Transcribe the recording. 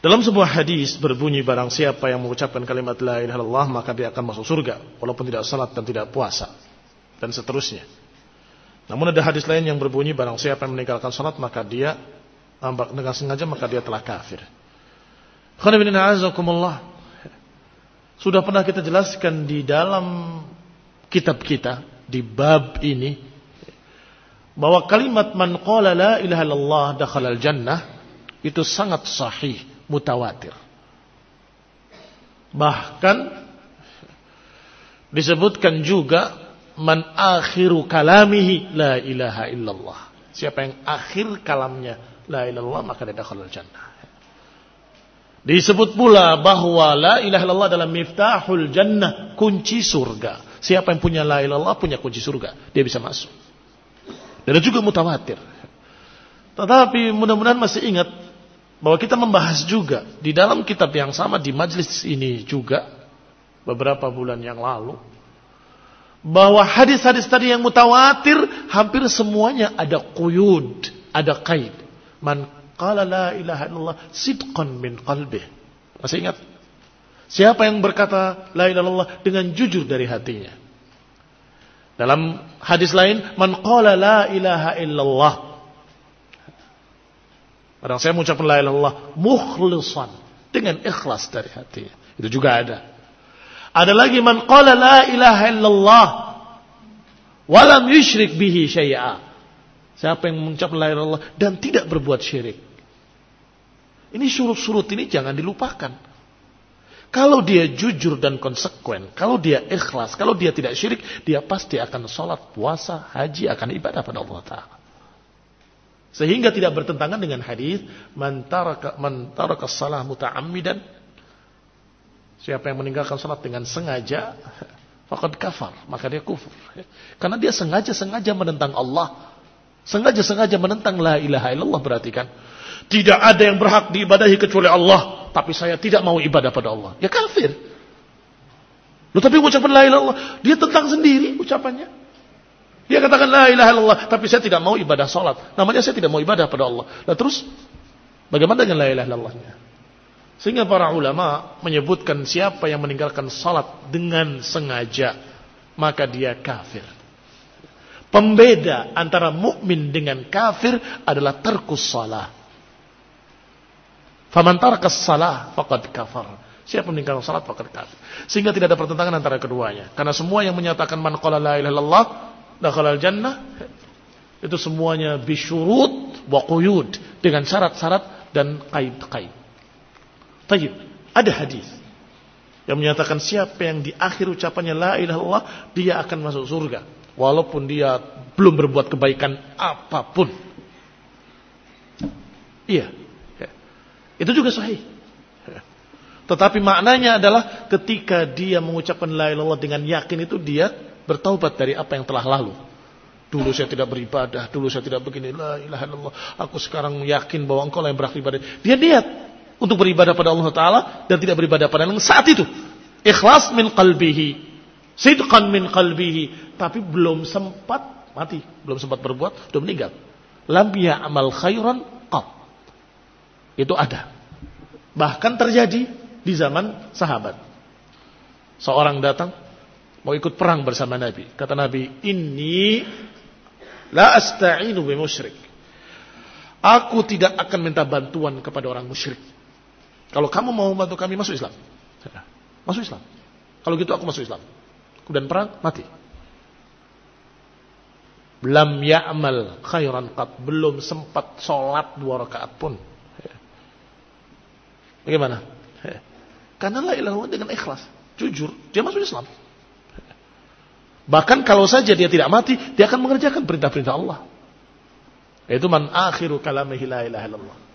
Dalam sebuah hadis berbunyi, barang siapa yang mengucapkan kalimat la ilaha illallah maka dia akan masuk surga walaupun tidak salat dan tidak puasa dan seterusnya. Namun ada hadis lain yang berbunyi, barang siapa yang meninggalkan salat maka dia dengan sengaja maka dia telah kafir. Sudah pernah kita jelaskan di dalam kitab kita di bab ini bahwa kalimat man qala la ilaha illallah dakhala al-jannah itu sangat sahih, mutawatir. Bahkan disebutkan juga man akhiru kalamihi la ilaha illallah. Siapa yang akhir kalamnya la ilaha illallah maka dia dakhala al-jannah. Disebut pula bahwa la ilaha illallah adalah miftahul jannah, kunci surga. Siapa yang punya la ilaha illallah punya kunci surga, dia bisa masuk. Dan juga mutawatir. Tetapi mudah-mudahan masih ingat bahwa kita membahas juga di dalam kitab yang sama di majelis ini juga beberapa bulan yang lalu bahwa hadis-hadis tadi yang mutawatir hampir semuanya ada quyud, ada qaid. Man qala la ilaha illallah sidqan min qalbih. Masih ingat? Siapa yang berkata la ilaha illallah dengan jujur dari hatinya. Dalam hadis lain, man qala la ilaha illallah. Barang saya mengucapkan la ilaha illallah mukhlishan, dengan ikhlas dari hatinya. Itu juga ada. Ada lagi man qala la ilaha illallah wa lam yusyrik bihi syai'a. Siapa yang mengucapkan la ilaha illallah dan tidak berbuat syirik. Ini surut-surut ini jangan dilupakan. Kalau dia jujur dan konsekuen, kalau dia ikhlas, kalau dia tidak syirik, dia pasti akan sholat, puasa, haji, akan ibadah pada Allah Ta'ala. Sehingga tidak bertentangan dengan hadis man taraka shalah muta'ammidan. Siapa yang meninggalkan salat dengan sengaja, faqad kafar, maka dia kufur. Karena dia sengaja menentang Allah. Sengaja menentang la ilaha illallah, berarti kan tidak ada yang berhak diibadahi kecuali Allah, tapi saya tidak mau ibadah pada Allah. Ya kafir. Loh, tapi ucapan la ilaha illallah, dia tentang sendiri ucapannya. Dia katakan la ilaha illallah, tapi saya tidak mau ibadah salat. Namanya saya tidak mau ibadah pada Allah. Nah terus bagaimana dengan la ilaha illallahnya? Sehingga para ulama menyebutkan siapa yang meninggalkan salat dengan sengaja, maka dia kafir. Pembeda antara mukmin dengan kafir adalah tarkus salah. Faman tarakas salah faqad kafar. Siapa meninggalkan salat faqad kafir. Sehingga tidak ada pertentangan antara keduanya. Karena semua yang menyatakan man qala la ilaha illallah dakhala al-jannah itu semuanya bisyurut wa quyud, dengan syarat-syarat dan qaid-qaid. Tayyib, ada hadis yang menyatakan siapa yang di akhir ucapannya la ilaha illallah dia akan masuk surga walaupun dia belum berbuat kebaikan apapun. Iya. Itu juga sahih. Tetapi maknanya adalah ketika dia mengucapkan la ilaha illallah dengan yakin itu dia bertaubat dari apa yang telah lalu. Dulu saya tidak beribadah, dulu saya tidak begini, la ilaha illallah. Aku sekarang yakin bahwa engkau lah yang berhak beribadah. Dia niat untuk beribadah pada Allah Ta'ala dan tidak beribadah pada Allah saat itu. Ikhlas min qalbihi, sidqan min qalbihi. Tapi belum sempat mati, belum sempat berbuat, sudah meninggal. Lam ya'mal khairan qat. Itu ada. Bahkan terjadi di zaman sahabat. Seorang datang mau ikut perang bersama Nabi. Kata Nabi, "Inni la asta'inu bi musyrik." Aku tidak akan minta bantuan kepada orang musyrik. Kalau kamu mau membantu kami, masuk Islam. Masuk Islam. Kalau gitu aku masuk Islam. Kemudian perang, mati. Lam ya'mal khairan qat. Belum sempat sholat 2 rakaat pun. Bagaimana? Karena la ilaha illallah dengan ikhlas, jujur, dia masuk Islam. Bahkan kalau saja dia tidak mati, dia akan mengerjakan perintah-perintah Allah. Yaitu man akhiru kalamihi la ilaha illallah.